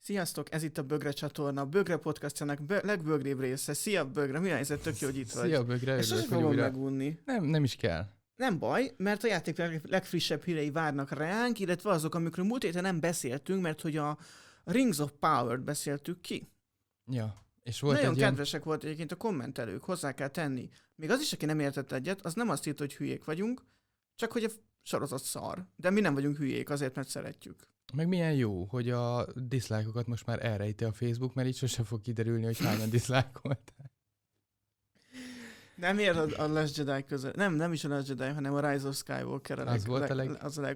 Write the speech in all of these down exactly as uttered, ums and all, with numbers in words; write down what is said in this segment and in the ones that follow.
Sziasztok, ez itt a Bögre csatorna, a Bögre podcastjának bö- legbögrébb része. Szia Bögre, mi a helyzet? Tök jó, hogy itt vagy. Szia Bögre, Ezt sosem örülök, hogy fogom újra... megunni. Nem, nem is kell. Nem baj, mert a játék leg- legfrissebb hírei várnak ránk, illetve azok, amikről múlt héten nem beszéltünk, mert hogy a Rings of Power-t beszéltük ki. Ja, és volt Nagyon egy kedvesek ilyen... volt egyébként a kommentelők, hozzá kell tenni. Még az is, aki nem értett egyet, az nem azt írta, hogy hülyék vagyunk, csak hogy a sorozat szar. De mi nem vagyunk hülyék azért, mert szeretjük. Meg milyen jó, hogy a dislike-okat most már elrejti a Facebook, mert így sosem fog kiderülni, hogy hányan dislike-olták. Nem ér a, a Last Jedi között. Nem, nem is a Last Jedi, hanem a Rise of Skywalker. A Az leg, volt leg, a leg... Az a leg...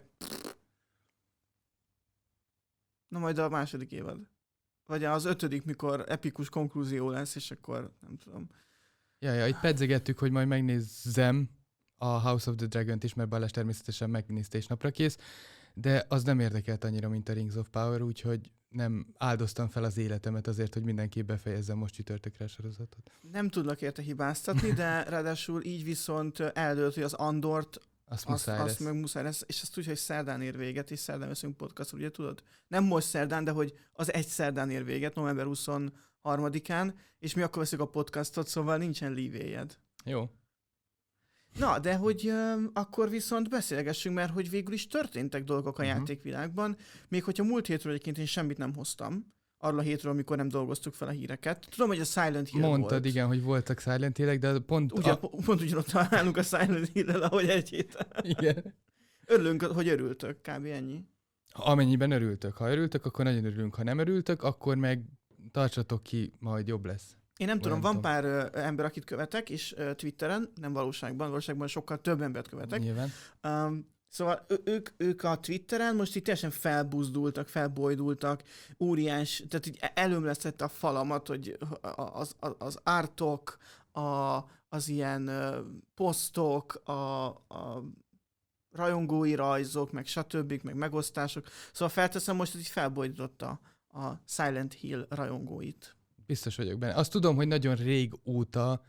Na majd a második évad. Vagy az ötödik, mikor epikus konklúzió lesz, és akkor nem tudom. Ja, ja, itt pedzegettük, hogy majd megnézzem a House of the Dragon-t is, mert Balázs természetesen megnézte és napra kész, de az nem érdekelt annyira, mint a Rings of Power, úgyhogy nem áldoztam fel az életemet azért, hogy mindenképp befejezzem most csütörtökre a sorozatot. Nem tudlak érte hibáztatni, de ráadásul így viszont eldőlt, hogy az Andort azt, azt, muszáj azt meg muszáj lesz, és azt tudja, hogy szerdán ér véget, és szerdán veszünk podcastot, ugye tudod? Nem most szerdán, de hogy az egy szerdán ér véget, november huszonharmadikán, és mi akkor veszünk a podcastot, szóval nincsen leeway-ed. Jó. Na, de hogy uh, akkor viszont beszélgessünk, mert hogy végül is történtek dolgok a Uh-huh. játékvilágban, még hogyha múlt hétről egyébként én semmit nem hoztam, arról a hétről, amikor nem dolgoztuk fel a híreket. Tudom, hogy a Silent Hill Mondtad, volt. igen, hogy voltak Silent Hill-ek, de pont... Ugye, a... pont ugyanott találunk a Silent Hill-el, ahogy egy héten. Igen. Örülünk, hogy örültök, kb. Ennyi. Amennyiben örültök. Ha örültök, akkor nagyon örülünk. Ha nem örültök, akkor meg tartsatok ki, majd jobb lesz. Én nem Vagy tudom, nem van tudom. pár ö, ember, akit követek, és ö, Twitteren, nem valóságban, valóságban sokkal több embert követek. Nyilván. Um, szóval ő, ők, ők a Twitteren most itt teljesen felbuzdultak, felbojdultak, óriás, tehát így előmlesztett a falamat, hogy az, az, az ártok, a, az ilyen uh, posztok, a, a rajongói rajzok, meg stb., meg megosztások. Szóval felteszem most, hogy így felbojdította a Silent Hill rajongóit. Biztos vagyok benne. Azt tudom, hogy nagyon régóta,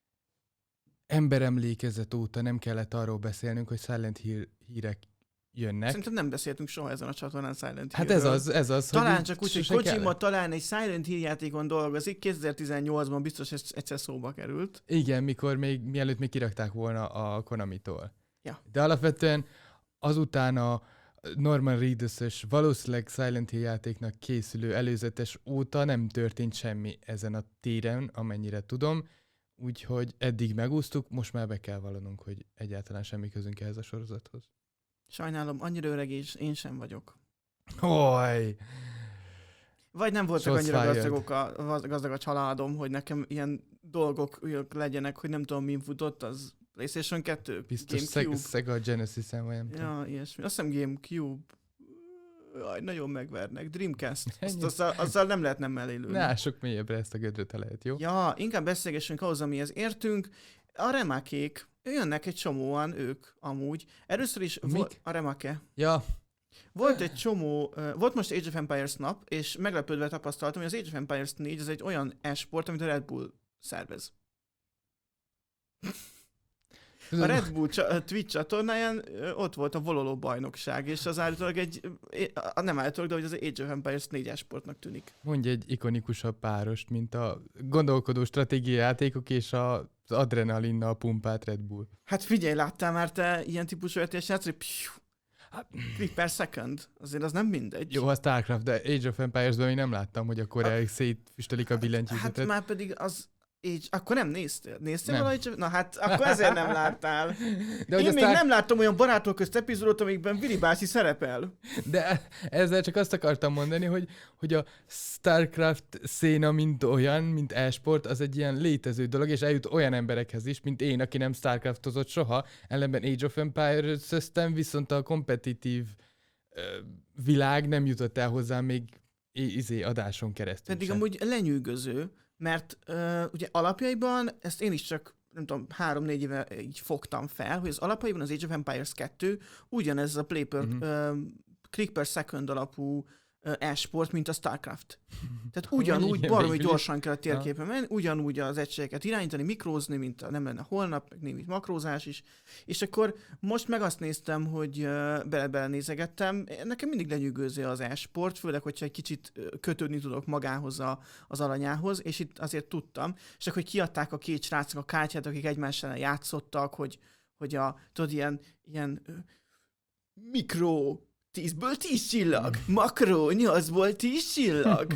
emberemlékezet óta nem kellett arról beszélnünk, hogy Silent Hill hírek jönnek. Szerintem nem beszéltünk soha ezen a csatornán Silent Hát Hillről. ez az, ez az. Talán hogy csak úgy, hogy sose Kojima kellett. talán egy Silent Hill játékon dolgozik, kétezer-tizennyolcban biztos ez egyszer szóba került. Igen, mikor még, mielőtt még kirakták volna a Konami-tól. Ja. De alapvetően azután a Norman Reedus-ös valószínűleg Silent Hill játéknak készülő előzetes óta nem történt semmi ezen a téren, amennyire tudom. Úgyhogy eddig megúsztuk, most már be kell vallanunk, hogy egyáltalán semmi közünk ehhez a sorozathoz. Sajnálom, annyira öreg és én sem vagyok. Hoj! Vagy nem voltak Shots annyira fired. gazdagok a, gazdag a családom, hogy nekem ilyen dolgok legyenek, hogy nem tudom, min futott, az PlayStation kettő, Biztos GameCube. Seg- Sega Genesis-en, vagy nem tudom. Ja, ilyesmi. Azt hiszem GameCube. Jaj, nagyon megvernek. Dreamcast. Azt, Ennyi. azzal, azzal nem lehet nem mellé lőni. Ne ássuk mélyebbre ezt a gödröt, ha lehet, jó? Ja, inkább beszélgessünk ahhoz, amihez értünk. A remákék, jönnek egy csomóan ők amúgy. Először is volt a remake. Ja, Volt egy csomó, uh, volt most Age of Empires nap, és meglepődve tapasztaltam, hogy az Age of Empires négy az egy olyan e-sport, amit a Red Bull szervez. A Red Bull csa- a Twitch csatornáján ö, ott volt a vololó bajnokság, és az állítólag egy, ö, nem állítólag, de hogy az Age of Empires négy e-sportnak tűnik. mondj egy ikonikusabb párost, mint a gondolkodó stratégiai játékok és a, az adrenalinnal pumpált Red Bull. Hát figyelj, láttál már te ilyen típusú er té es játszani? Hát, Click per second. Azért az nem mindegy. jó, a Starcraft, de Age of Empires-ben még nem láttam, hogy akkor A- el szétfüstelik a billentyűzetet. Hát már pedig az... Age... Akkor nem néztél? Néztél Nem. valahogy? Na hát, akkor ezért nem láttál. De, hogy Én a még Star... nem láttam olyan barátok közt epizódot, amikben Willy bácsi szerepel. De ezzel csak azt akartam mondani, hogy, hogy a Starcraft széna, mint olyan, mint e-sport, az egy ilyen létező dolog, és eljut olyan emberekhez is, mint én, aki nem Starcraftozott soha, ellenben Age of Empires-öztem, viszont a kompetitív ö, világ nem jutott el hozzám még i- izé adáson keresztül. Pedig sem. amúgy lenyűgöző, mert uh, ugye alapjaiban, ezt én is csak nem tudom, három-négy éve így fogtam fel, hogy az alapjaiban az Age of Empires kettő ugyanez a play per, Mhm. uh, click per second alapú e-sport, mint a StarCraft. Tehát ugyanúgy baromi gyorsan kell a térképen menni, ugyanúgy az egységeket irányítani, mikrózni, mint a nem lenne holnap, meg némi makrózás is. És akkor most meg azt néztem, hogy bele-bele nézegettem, nekem mindig lenyűgöző az e-sport, főleg, hogyha egy kicsit kötődni tudok magához a, az alanyához, és itt azért tudtam. És akkor kiadták a két srácnak a kártyát, akik egymással játszottak, hogy, hogy a, tudod, ilyen, ilyen mikro tízből tíz csillag, makro nyolcból tíz csillag.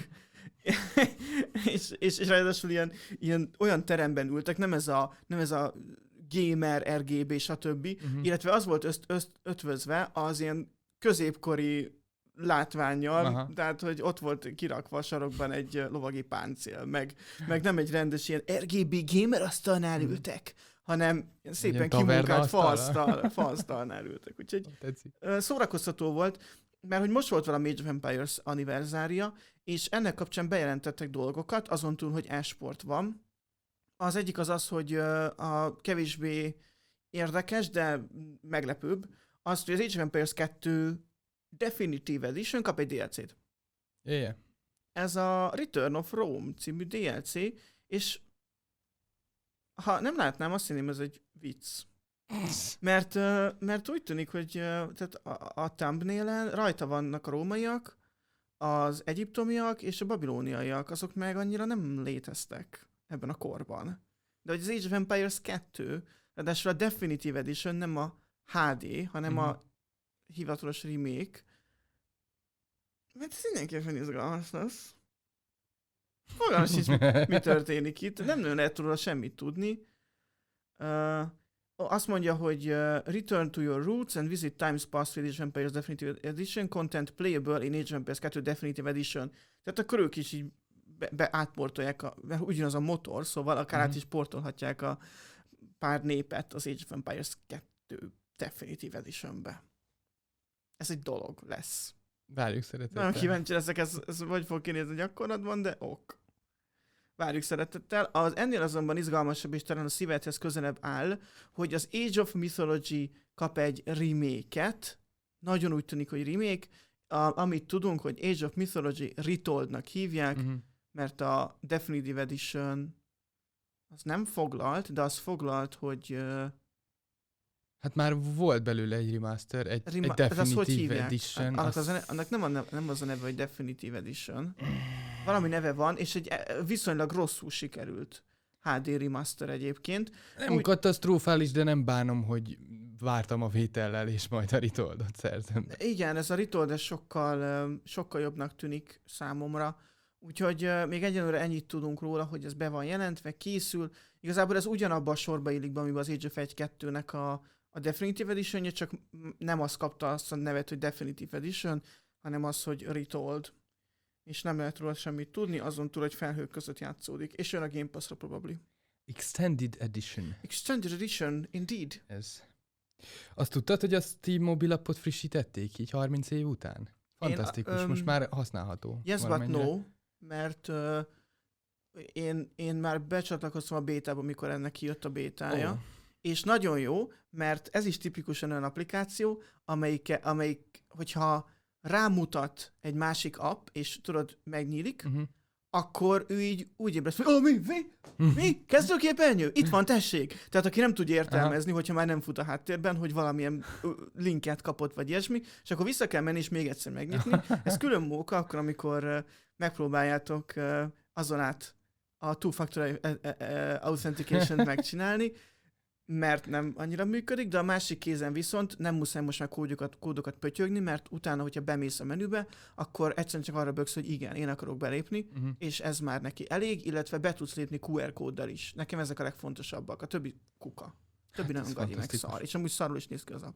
és, és, és ráadásul ilyen, ilyen olyan teremben ültek, nem ez a, nem ez a gamer, er gé bé, stb. Uh-huh. Illetve az volt özt, özt, ötvözve az ilyen középkori látvánnyal, aha, tehát, hogy ott volt kirakva a sarokban egy lovagi páncél, meg, meg nem egy rendes ilyen er gé bé gamer asztalnál ültek, hanem szépen kimunkált faasztal, faasztalnál ültek. Úgyhogy szórakoztató volt, mert hogy most volt valami Age of Empires anniverzária, és ennek kapcsán bejelentettek dolgokat, azon túl, hogy e-sport van. Az egyik az az, hogy a kevésbé érdekes, de meglepőbb, az, hogy az Age of Empires kettő Definitive Edition kap egy dé el cét. Yeah. Ez a Return of Rome című dé el cé, és ha nem látnám, azt hinném, ez egy vicc. Mert, mert úgy tűnik, hogy tehát a, a thumbnailen rajta vannak a rómaiak, az egyiptomiak és a babilóniaiak, azok meg annyira nem léteztek ebben a korban. De hogy az Age of Empires kettő, ráadásul a Definitive Edition nem a há dé, hanem mm-hmm. a hivatalos remake, mert ez mindenképpen izgalmas lesz. Fogalmas sincs, mi, mi történik itt. Nem nagyon lehet róla semmit tudni. Uh, azt mondja, hogy uh, Return to your roots and visit times past Age of Empires Definitive Edition, content playable in Age of Empires kettő Definitive Edition. Tehát akkor ők is így be, be átportolják, a, mert ugyanaz a motor, szóval akár mm-hmm. át is portolhatják a pár népet az Age of Empires kettő Definitive Editionbe. Ez egy dolog lesz. Várjuk szeretettel. Nagyon kíváncsi leszek, ez, ez hogy fog kinézni gyakorlatban, de ok. Várjuk szeretettel. Az ennél azonban izgalmasabb és talán a szívedhez közelebb áll, hogy az Age of Mythology kap egy remake-et. Nagyon úgy tűnik, hogy remake. A, amit tudunk, hogy Age of Mythology Retold-nak hívják, uh-huh. mert a Definitive Edition az nem foglalt, de az foglalt, hogy... Hát már volt belőle egy remaster, egy, Rima- egy Definitive Edition. Annak, az... Az, annak nem, a neve, nem az a neve, hogy Definitive Edition. Valami neve van, és egy viszonylag rosszul sikerült há dé remaster egyébként. Nem úgy... katasztrofális, de nem bánom, hogy vártam a vétellel, és majd a Retoldot szerzem. Igen, ez a Retold ez sokkal, sokkal jobbnak tűnik számomra. Úgyhogy még egyenlőre ennyit tudunk róla, hogy ez be van jelentve, készül. Igazából ez ugyanabban a sorba illik be, amiben az Age of egy kettőnek a A Definitive Edition-je, csak nem azt kapta azt a nevet, hogy Definitive Edition, hanem az, hogy Retold. És nem lehet róla semmit tudni, azon túl, hogy felhők között játszódik. És jön a Game Pass-ra probably. Extended Edition. Extended Edition, indeed. Ez. Azt tudtad, hogy a Steam mobil appot frissítették így harminc év után? Fantasztikus, én, um, most már használható. Yes, but no, mert uh, én, én már becsatlakoztam a bétába, amikor ennek kijött a bétája. Oh. És nagyon jó, mert ez is tipikusan olyan applikáció, amelyik, amelyik hogyha rámutat egy másik app, és tudod, megnyílik, uh-huh. akkor ő így úgy ébreszt, hogy oh, mi, mi, mi, kezdőképernyő? Itt van, tessék! Tehát aki nem tudja értelmezni, aha. hogyha már nem fut a háttérben, hogy valamilyen linket kapott, vagy ilyesmi, és akkor vissza kell menni, és még egyszer megnyitni. Ez külön móka, akkor, amikor megpróbáljátok azon át a two-factor authentication-t megcsinálni, mert nem annyira működik, de a másik kézen viszont nem muszáj most már kódokat, kódokat pötyögni, mert utána, hogyha bemész a menübe, akkor egyszerűen csak arra böksz, hogy igen, én akarok belépni, uh-huh. és ez már neki elég, illetve be tudsz lépni kú er kóddal is. Nekem ezek a legfontosabbak. A többi kuka. A többi hát nem gagyi meg szar. És amúgy szarul is néz ki az app.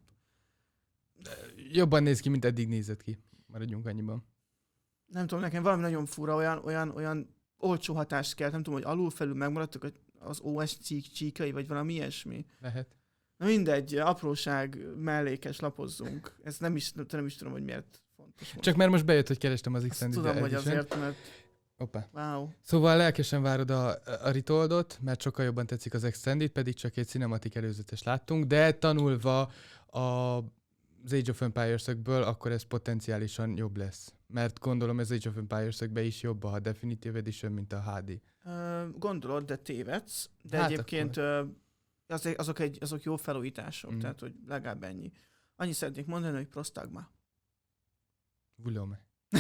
Jobban néz ki, mint eddig nézett ki. Maradjunk annyiban. Nem tudom, nekem valami nagyon fura, olyan, olyan, olyan olcsó hatást kell, nem tudom, hogy alul-felül megmaradtak, hogy az o es csík, csíkai, vagy valami ilyesmi. Lehet. Na mindegy, apróság, mellékes, lapozzunk. Ezt nem is, nem is tudom, hogy miért fontos. Csak most. Mert most bejött, hogy kerestem az Extended Edition. Edition. Tudom, hogy azért, mert... Opa. Wow. Szóval lelkesen várod a, a Retoldot, mert sokkal jobban tetszik az Extended, pedig csak egy cinematik előzetes láttunk, de tanulva a, az Age of Empires-ökből, akkor ez potenciálisan jobb lesz. Mert gondolom ez Age of Empires-ökben is jobb a Definitive Edition, mint a há dé. Ö, gondolod, de tévedsz. De Hát egyébként ö, az, azok, egy, azok jó felújítások, Mm. tehát hogy legalább ennyi. Annyi szeretnék mondani, hogy prostagma. Vulome.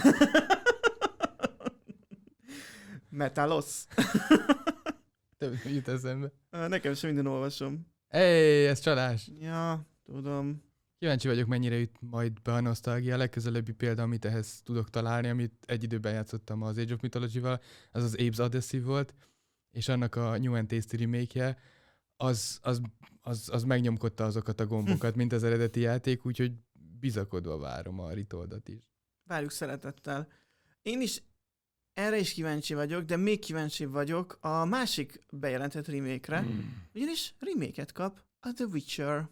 Metalos. Több jut eszembe. Ö, Nekem sem minden olvasom. Ej, ez csalás. Ja, tudom. Kíváncsi vagyok, mennyire jut majd be a nosztalgia. A legközelebbi példa, amit ehhez tudok találni, amit egy időben játszottam az Age of Mythology-val, az az Apes Odyssey volt, és annak a New and Tasty remake-je, az, az, az, az megnyomkodta azokat a gombokat, mint az eredeti játék, úgyhogy bizakodva várom a Retoldat is. Várjuk szeretettel. Én is erre is kíváncsi vagyok, de még kíváncsi vagyok a másik bejelentett remake-re, Mm. ugyanis remake-et kap a The Witcher.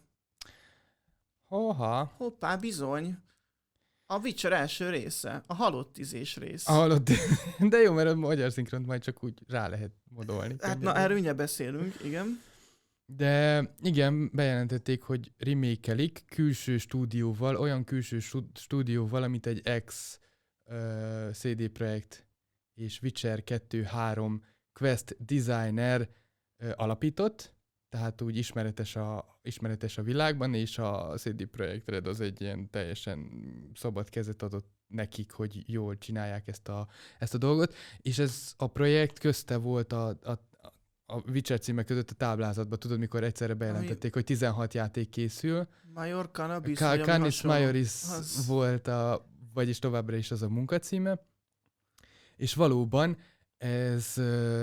Hoha. Hoppá, bizony. A Witcher első része, a halottizés rész. Hallott, de jó, mert a magyar szinkront majd csak úgy rá lehet modolni. Hát na, erről mindjárt beszélünk, igen. De igen, bejelentették, hogy remake-elik külső stúdióval, olyan külső stu- stúdióval, amit egy ex uh, cé dé Projekt és Witcher kettő három Quest designer uh, alapított, tehát úgy ismeretes a, ismeretes a világban, és a cé dé Projekt Red az egy ilyen teljesen szabad kezet adott nekik, hogy jól csinálják ezt a, ezt a dolgot, és ez a projekt közte volt a, a a Witcher címek között a táblázatban, tudod, mikor egyszerre bejelentették, Ami... hogy tizenhat játék készül. Major Cannabis, Ka- Canis Majoris az... volt a, vagyis továbbra is az a munkacíme. És valóban ez,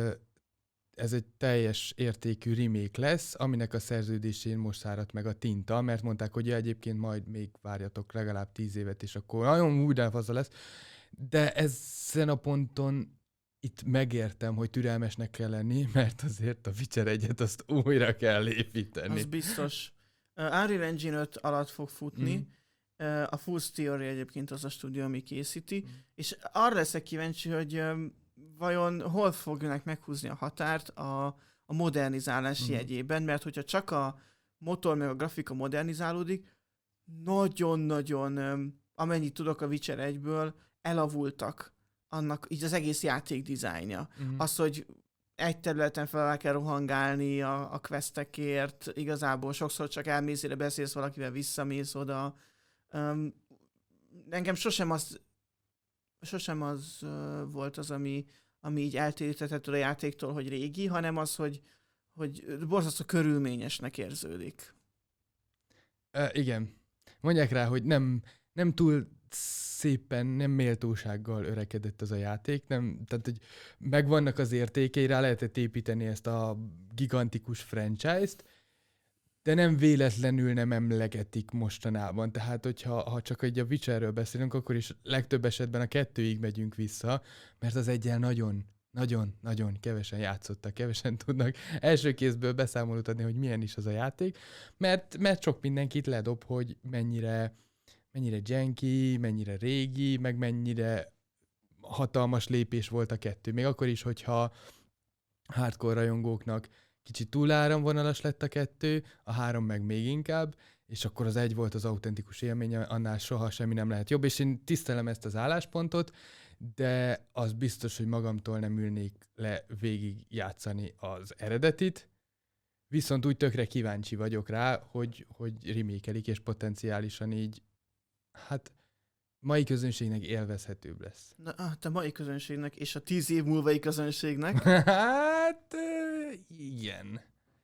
ez egy teljes értékű remake lesz, aminek a szerződésén most száradt meg a tinta, mert mondták, hogy ja, egyébként majd még várjatok legalább tíz évet, és akkor nagyon újra faza lesz. De ezen a ponton itt megértem, hogy türelmesnek kell lenni, mert azért a Witcher egyet azt újra kell építeni. Az biztos. Uh, Unreal Engine öt alatt fog futni. Mm. Uh, a Fool's Theory egyébként az a stúdió, ami készíti. Mm. És arra leszek kíváncsi, hogy um, vajon hol fognak meghúzni a határt a, a modernizálás mm. jegyében, mert hogyha csak a motor meg a grafika modernizálódik, nagyon-nagyon, um, amennyit tudok a Witcher egyből, elavultak annak így az egész játék dizájnja. Uh-huh. Az, hogy egy területen fel kell rohangálni a, a questekért, igazából sokszor csak elmészére beszélsz valakivel, visszamész oda. Um, engem sosem az, sosem az uh, volt az, ami, ami így eltérítetett a játéktól, hogy régi, hanem az, hogy, hogy borzasztó körülményesnek érződik. Uh, igen. Mondják rá, hogy nem, nem túl szépen, nem méltósággal örekedett az a játék, nem, tehát hogy megvannak az értékei, rá lehetett építeni ezt a gigantikus franchise-t, de nem véletlenül nem emlegetik mostanában. Tehát, hogyha ha csak egy a Witcherről beszélünk, akkor is legtöbb esetben a kettőig megyünk vissza, mert az egyen nagyon, nagyon, nagyon kevesen játszottak, kevesen tudnak első kézből beszámolót adni, hogy milyen is az a játék, mert, mert sok mindenkit ledob, hogy mennyire mennyire janky, mennyire régi, meg mennyire hatalmas lépés volt a kettő. Még akkor is, hogyha hardcore rajongóknak kicsit túláramvonalas lett a kettő, a három meg még inkább, és akkor az egy volt az autentikus élmény, annál soha semmi nem lehet jobb, és én tisztelem ezt az álláspontot, de az biztos, hogy magamtól nem ülnék le végig játszani az eredetit, viszont úgy tökre kíváncsi vagyok rá, hogy, hogy remake-elik, és potenciálisan így hát mai közönségnek élvezhetőbb lesz. Na, hát a mai közönségnek és a tíz év múlvai közönségnek. Hát igen.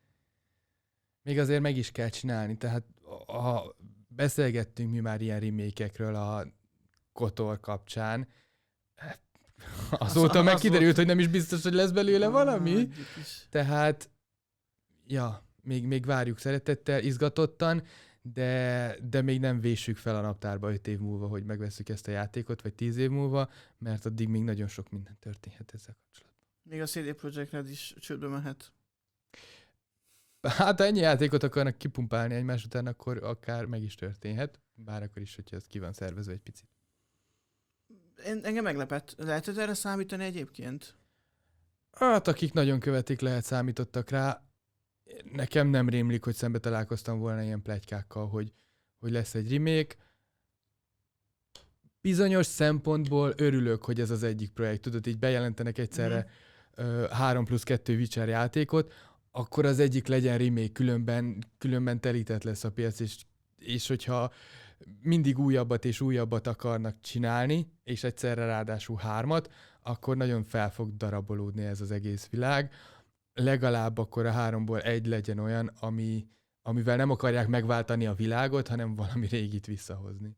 Még azért meg is kell csinálni, tehát ha beszélgettünk mi már ilyen remake-ekről a Kotor kapcsán, azóta az, meg az kiderült, volt, hogy nem is biztos, hogy lesz belőle ah, valami. Tehát, ja, még, még várjuk szeretettel, izgatottan, de, de még nem véssük fel a naptárba öt év múlva, hogy megvesszük ezt a játékot, vagy tíz év múlva, mert addig még nagyon sok minden történhet ezzel kapcsolatban. Még a cé dé Projekt Red is csődbe mehet. Hát ha ennyi játékot akarnak kipumpálni egymás után, akkor akár meg is történhet, bár akkor is, hogyha ez ki van szervezve egy picit. En, engem meglepett. Lehetett erre számítani egyébként? Hát akik nagyon követik, lehet számítottak rá. Nekem nem rémlik, hogy szembe találkoztam volna ilyen pletykákkal, hogy, hogy lesz egy remake. bizonyos szempontból örülök, hogy ez az egyik projekt. Tudod, így bejelentenek egyszerre mm. ö, három plusz kettő Witcher játékot, akkor az egyik legyen remake, különben, különben telített lesz a piac, és, és hogyha mindig újabbat és újabbat akarnak csinálni, és egyszerre ráadásul hármat, akkor nagyon fel fog darabolódni ez az egész világ. Legalább akkor a háromból egy legyen olyan, ami, amivel nem akarják megváltani a világot, hanem valami régit visszahozni.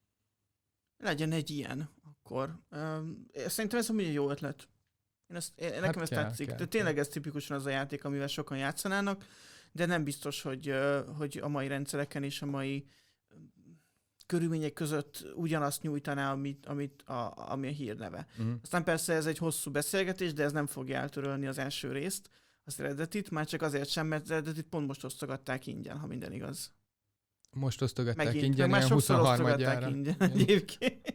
Legyen egy ilyen, akkor. Um, szerintem ez amúgy egy jó ötlet. Én ezt, én, hát nekem ez kell, tetszik. kell, De tényleg ez tipikusan az a játék, amivel sokan játszanának, de nem biztos, hogy, hogy a mai rendszereken és a mai körülmények között ugyanazt nyújtaná, amit, amit a, ami a hírneve. Uh-huh. Aztán persze ez egy hosszú beszélgetés, de ez nem fogja eltörölni az első részt, az eredetit, már csak azért sem, mert az eredetit pont most osztogatták ingyen, ha minden igaz. Most osztogatták Megint, ingyen, már ilyen huszonharmadjára. ingyen egyébként.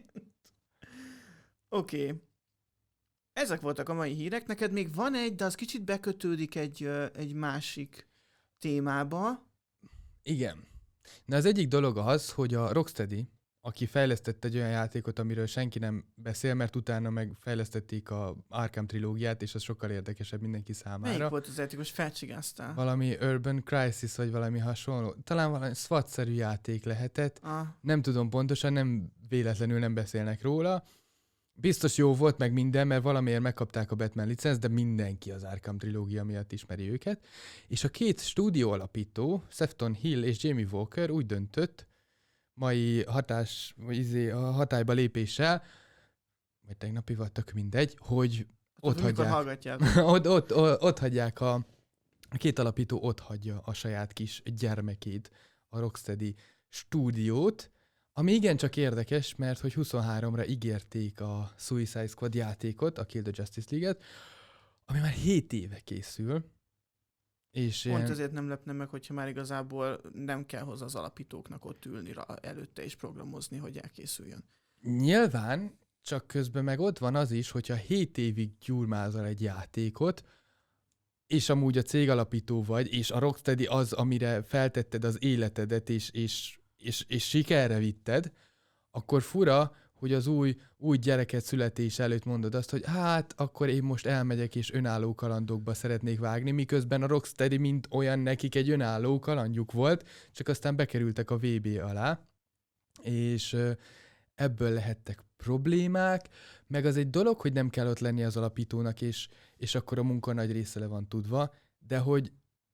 Oké. Okay. Ezek voltak a mai hírek. Neked még van egy, de az kicsit bekötődik egy, egy másik témába. Igen. Na az egyik dolog az, hogy a Rocksteady, aki fejlesztett egy olyan játékot, amiről senki nem beszél, mert utána meg fejlesztették a Arkham trilógiát, és az sokkal érdekesebb mindenki számára. Melyik volt az játékos? Felcsigáztál? Valami Urban Crisis, vagy valami hasonló. Talán valami SWAT-szerű játék lehetett. Ah. Nem tudom pontosan, nem véletlenül nem beszélnek róla. Biztos jó volt meg minden, mert valamiért megkapták a Batman licenzt, de mindenki az Arkham trilógia miatt ismeri őket. És a két stúdió alapító, Sefton Hill és Jamie Walker úgy döntött, mai hatás, vagy izé, a hatályba lépéssel, vagy tegnapi vagy tök mindegy, hogy ott hagyják, ott, ott, ott, ott hagyják a, a két alapító ott hagyja a saját kis gyermekét, a Rocksteady stúdiót, ami igencsak érdekes, mert hogy huszonháromra ígérték a Suicide Squad játékot, a Kill the Justice League-et, ami már hét éve készül. És Pont ilyen... ezért nem lepne meg, hogyha már igazából nem kell hozzá az alapítóknak ott ülni előtte és programozni, hogy elkészüljön. Nyilván, csak közben meg ott van az is, hogyha hét évig gyurmázol egy játékot, és amúgy a cég alapító vagy, és a Rocksteady az, amire feltetted az életedet, és, és, és, és sikerre vitted, akkor fura, hogy az új, új gyereket születés előtt mondod azt, hogy hát akkor én most elmegyek és önálló kalandokba szeretnék vágni, miközben a Rocksteady mint olyan nekik egy önálló kalandjuk volt, csak aztán bekerültek a vé bé alá, és ebből lehettek problémák, meg az egy dolog, hogy nem kell ott lenni az alapítónak, és, és akkor a munka nagy része le van tudva, de hogy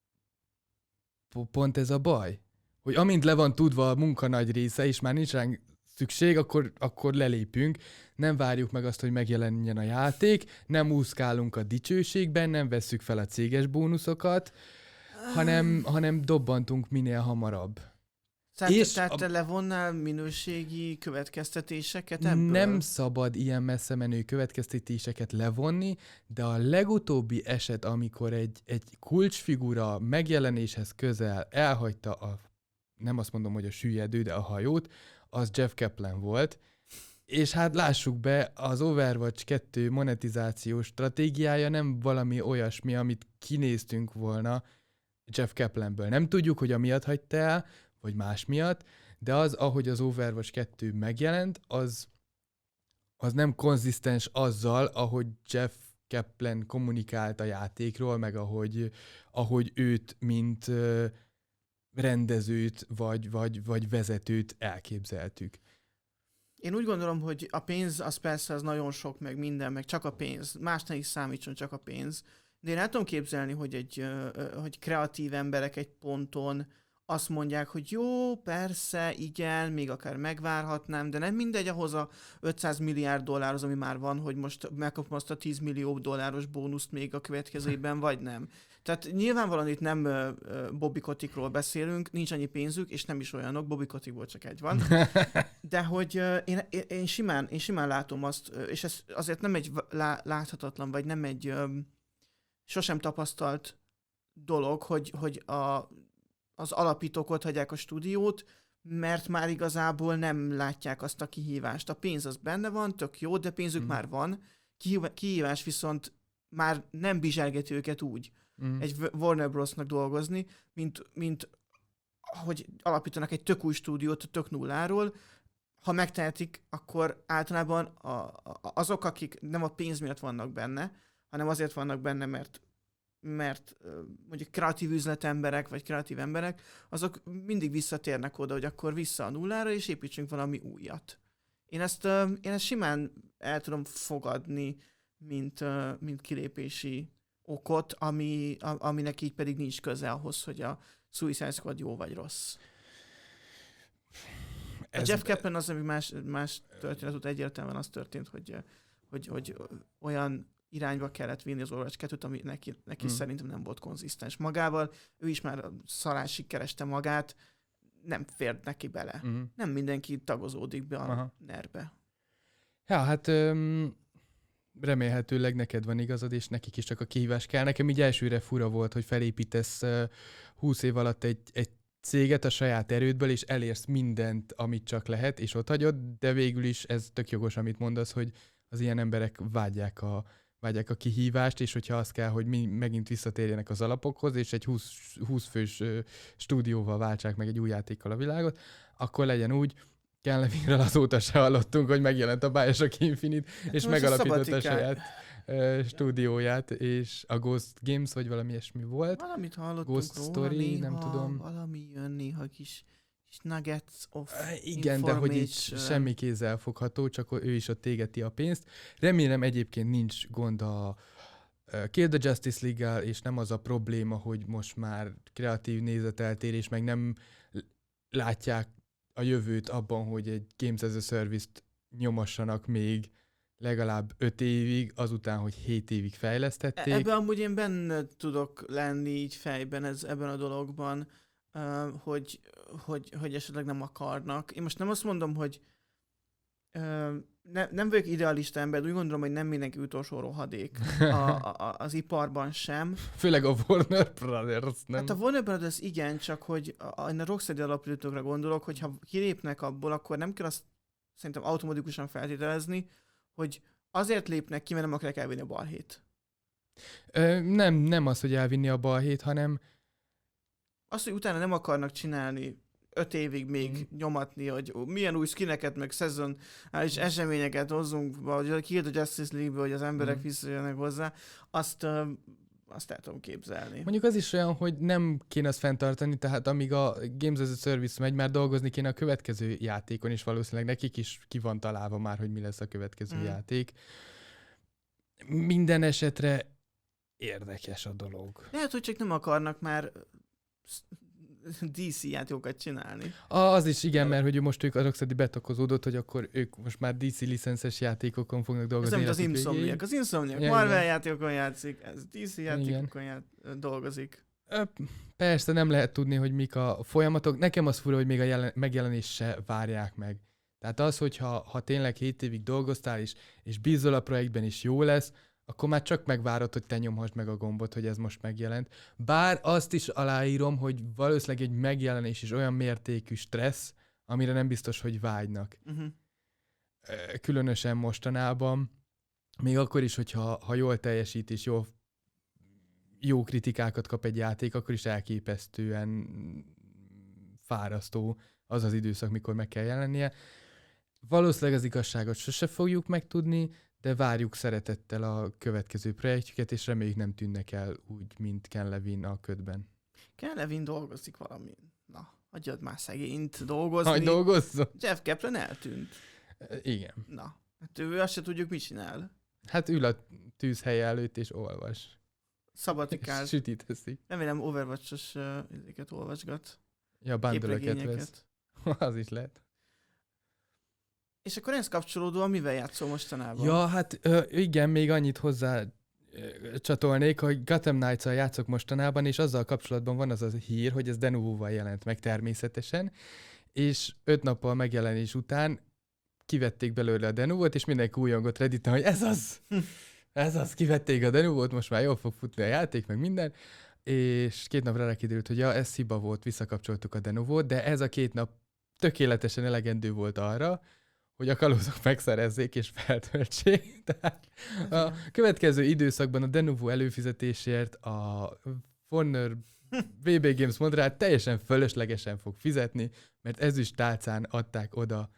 pont ez a baj, hogy amint le van tudva a munka nagy része, és már nincs ránk szükség, akkor, akkor lelépünk, nem várjuk meg azt, hogy megjelenjen a játék, nem úszkálunk a dicsőségben, nem vesszük fel a céges bónuszokat, hanem, hanem dobbantunk minél hamarabb. Tehát, és tehát te a... levonnál minőségi következtetéseket ebből? Nem szabad ilyen messze menő következtetéseket levonni, de a legutóbbi eset, amikor egy, egy kulcsfigura megjelenéshez közel elhagyta a, nem azt mondom, hogy a süllyedő, de a hajót, az Jeff Kaplan volt, és hát lássuk be, az Overwatch kettő monetizációs stratégiája nem valami olyasmi, amit kinéztünk volna Jeff Kaplanből. Nem tudjuk, hogy amiatt hagyta el, vagy más miatt, de az, ahogy az Overwatch kettő megjelent, az, az nem konzisztens azzal, ahogy Jeff Kaplan kommunikált a játékról, meg ahogy, ahogy őt, mint uh, rendezőt, vagy, vagy, vagy vezetőt elképzeltük. Én úgy gondolom, hogy a pénz az persze az nagyon sok, meg minden, meg csak a pénz. Más ne is számítson, csak a pénz. De én el tudom képzelni, hogy, egy, hogy kreatív emberek egy ponton azt mondják, hogy jó, persze, igen, még akár megvárhatnám, de nem mindegy ahhoz a ötszáz milliárd dollárhoz, ami már van, hogy most megkapom azt a tíz millió dolláros bónuszt még a következőben, vagy nem. Tehát nyilvánvalóan itt nem uh, Bobby Kotickról beszélünk, nincs annyi pénzük, és nem is olyanok, Bobby Kotickból csak egy van. De hogy uh, én, én, simán, én simán látom azt, uh, és ez azért nem egy lá, láthatatlan, vagy nem egy um, sosem tapasztalt dolog, hogy, hogy a az alapítók ott hagyják a stúdiót, mert már igazából nem látják azt a kihívást. A pénz az benne van, tök jó, de pénzük mm. már van. Kihívás viszont már nem bizsergeti őket úgy mm. egy Warner Brosnak dolgozni, mint, mint hogy alapítanak egy tök új stúdiót tök nulláról, ha megtehetik, akkor általában a, a, azok, akik nem a pénz miatt vannak benne, hanem azért vannak benne, mert mert mondjuk kreatív üzletemberek, vagy kreatív emberek, azok mindig visszatérnek oda, hogy akkor vissza a nullára, és építsünk valami újat. Én ezt, én ezt simán el tudom fogadni, mint, mint kilépési okot, ami, aminek így pedig nincs köze ahhoz, hogy a Suicide Squad jó vagy rossz. A Ez Jeff Kaplan az, ami más, más történet, ott egyértelműen az történt, hogy, hogy, hogy olyan irányba kellett vinni az Overwatch kettőt, ami neki, neki hmm. szerintem nem volt konzisztens magával. Ő is már szarásig kereste magát, nem fért neki bele. Hmm. Nem mindenki tagozódik be a Aha. nerbe. Ja, hát öm, remélhetőleg neked van igazad, és nekik is csak a kihívás kell. Nekem így elsőre fura volt, hogy felépítesz uh, húsz év alatt egy, egy céget a saját erődből, és elérsz mindent, amit csak lehet, és ott hagyod, de végül is ez tök jogos, amit mondasz, hogy az ilyen emberek vágyják a vágyják a kihívást, és hogyha az kell, hogy mi megint visszatérjenek az alapokhoz, és egy húsz, húsz fős uh, stúdióval váltsák meg egy új játékkal a világot, akkor legyen úgy. Ken Levineről azóta se hallottunk, hogy megjelent a Bioshock Infinite, hát és megalapította a saját uh, stúdióját, és a Ghost Games, vagy valami ilyesmi volt. Valamit hallottunk Ghost róla, Story, néha, nem tudom. Valami jön néha kis, kis nuggets of uh, Igen, de hogy így semmi kézzel fogható, csak ő is ott égeti a pénzt. Remélem egyébként nincs gond a uh, Kill the Justice League-gal, és nem az a probléma, hogy most már kreatív nézeteltérés, meg nem látják a jövőt abban, hogy egy Games as a Service-t nyomassanak még legalább öt évig, azután, hogy hét évig fejlesztették. Ebben amúgy én benne tudok lenni így fejben ez, ebben a dologban, uh, hogy, hogy, hogy esetleg nem akarnak. Én most nem azt mondom, hogy uh, ne, nem vagyok idealista ember, úgy gondolom, hogy nem mindenki utolsó rohadék a, a, az iparban sem. Főleg a Warner Brothers, nem? Hát a Warner Brothers igen, csak hogy a, a Rocksteady alapítókra gondolok, hogy ha kilépnek abból, akkor nem kell azt szerintem automatikusan feltételezni, hogy azért lépnek ki, mert nem akarják elvinni a balhét. Ö, nem, nem az, hogy elvinni a balhét, hanem azt, hogy utána nem akarnak csinálni öt évig még mm. nyomatni, hogy milyen új skineket, meg szezonális eseményeket hozzunk, vagy Kill the Justice League-be, hogy az emberek mm. visszajönnek hozzá, azt, uh, azt el tudom képzelni. Mondjuk az is olyan, hogy nem kéne azt fenntartani, tehát amíg a Games as a Service megy, már dolgozni kéne a következő játékon, és valószínűleg nekik is ki van találva már, hogy mi lesz a következő mm. játék. Minden esetre érdekes a dolog. Lehet, hogy csak nem akarnak már dé cé játékokat csinálni. Az is igen, mert hogy most ők a Rocksteady betakozódott, hogy akkor ők most már dé cé licenszes játékokon fognak dolgozni. Ez nem az Insomniac. Az Insomniac ja, Marvel igen. játékokon játszik, ez dé cé játékokon ját, dolgozik. Persze nem lehet tudni, hogy mik a folyamatok. Nekem az fura, hogy még a jelen, megjelenés se várják meg. Tehát az, hogyha ha tényleg hét évig dolgoztál, és, és bízol a projektben is jó lesz, akkor már csak megvárod, hogy te nyomhassd meg a gombot, hogy ez most megjelent. Bár azt is aláírom, hogy valószínűleg egy megjelenés is olyan mértékű stressz, amire nem biztos, hogy vágynak. Uh-huh. Különösen mostanában, még akkor is, hogyha ha jól teljesít és jó, jó kritikákat kap egy játék, akkor is elképesztően fárasztó az az időszak, mikor meg kell jelennie. Valószínűleg az igazságot sose fogjuk megtudni, de várjuk szeretettel a következő projektjüket, és reméljük nem tűnnek el úgy, mint Ken Levine a ködben. Ken Levine dolgozik valamin. Na, hagyjad már szegényt dolgozni. Hagy dolgozzon. Jeff Kaplan eltűnt. E, igen. Na, hát ő azt se tudjuk, mit csinál. Hát ül a tűzhely előtt, és olvas. Szabatikál. Sütit eszik. Remélem Overwatch-os uh, olvasgat. Ja, bundle-öket vesz. Az is lehet. És akkor ezt kapcsolódóan mivel játszol mostanában? Ja, hát ö, igen, még annyit hozzá ö, csatolnék, hogy Gotham Knights-al játszok mostanában, és azzal kapcsolatban van az a hír, hogy ez de novo-val jelent meg természetesen, és öt nappal megjelenés után kivették belőle a de novo-t, és mindenki újongott Redditen, hogy ez az! ez az, kivették a de novo-t, most már jól fog futni a játék, meg minden, és két napra rá kiderült, hogy ja, ez hiba volt, visszakapcsoltuk a de novo-t, de ez a két nap tökéletesen elegendő volt arra, hogy a kalózok megszerezzék és feltöltsék. Tehát a következő időszakban a de novo előfizetésért a Warner vé bé Games moderát teljesen fölöslegesen fog fizetni, mert ezüst tálcán adták oda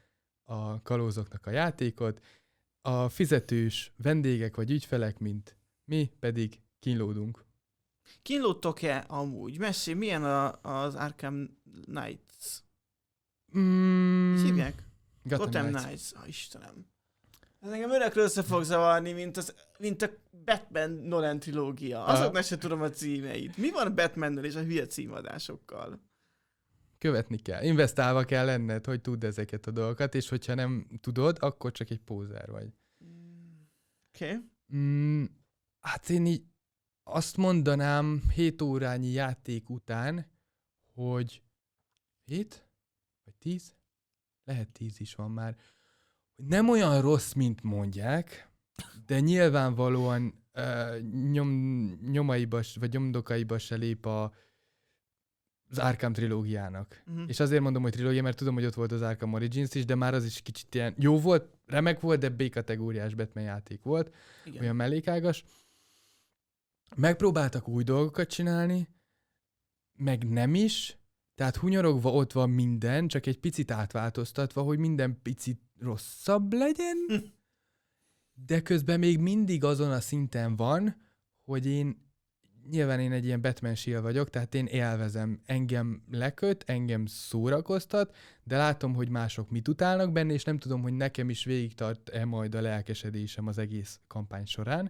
a kalózoknak a játékot, a fizetős vendégek vagy ügyfelek, mint mi pedig kínlódunk. Kínlódtok-e amúgy? Mesélj, milyen a, az Arkham Knights? Mm, Így hívják? Gotham, Gotham Knights. Knights. Ah, Istenem. Ez engem örökre össze fog zavarni, mint, az, mint a Batman Nolan trilógia. Azoknak se tudom a címeit. Mi van a Batmannel és a hülye címadásokkal? Követni kell. Investálva kell lenned, hogy tudd ezeket a dolgokat, és hogyha nem tudod, akkor csak egy pózer vagy. Oké. Okay. Mm, hát én így azt mondanám hét órányi játék után, hogy hét? Vagy tíz? Lehet tíz is van már. Nem olyan rossz, mint mondják, de nyilvánvalóan uh, nyom, nyomaiba, vagy nyomdokaiba se lép a, az Arkham trilógiának. Uh-huh. És azért mondom, hogy trilógia, mert tudom, hogy ott volt az Arkham Origins is, de már az is kicsit ilyen jó volt, remek volt, de B-kategóriás Batman játék volt. Igen. Olyan mellékágas. Megpróbáltak új dolgokat csinálni, meg nem is, tehát hunyorogva ott van minden, csak egy picit átváltoztatva, hogy minden picit rosszabb legyen, hm. de közben még mindig azon a szinten van, hogy én, nyilván én egy ilyen Batman shill vagyok, tehát én élvezem, engem leköt, engem szórakoztat, de látom, hogy mások mit utálnak benne, és nem tudom, hogy nekem is végig tart-e majd a lelkesedésem az egész kampány során.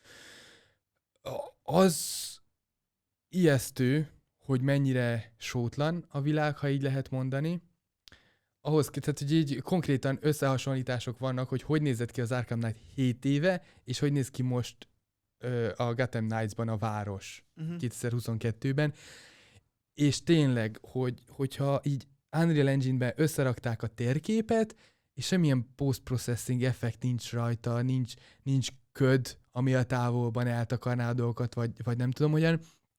Az ijesztő, hogy mennyire sótlan a világ, ha így lehet mondani. Ahhoz, tehát hogy így konkrétan összehasonlítások vannak, hogy hogy nézett ki az Arkham Knight hét éve, és hogy néz ki most ö, a Gotham Knights-ban a város uh-huh. kétezer-huszonkettőben. És tényleg, hogy, hogyha így Unreal Engine-ben összerakták a térképet, és semmilyen post-processing effekt nincs rajta, nincs, nincs köd, ami a távolban eltakarná a dolgokat, vagy, vagy nem tudom hogyan.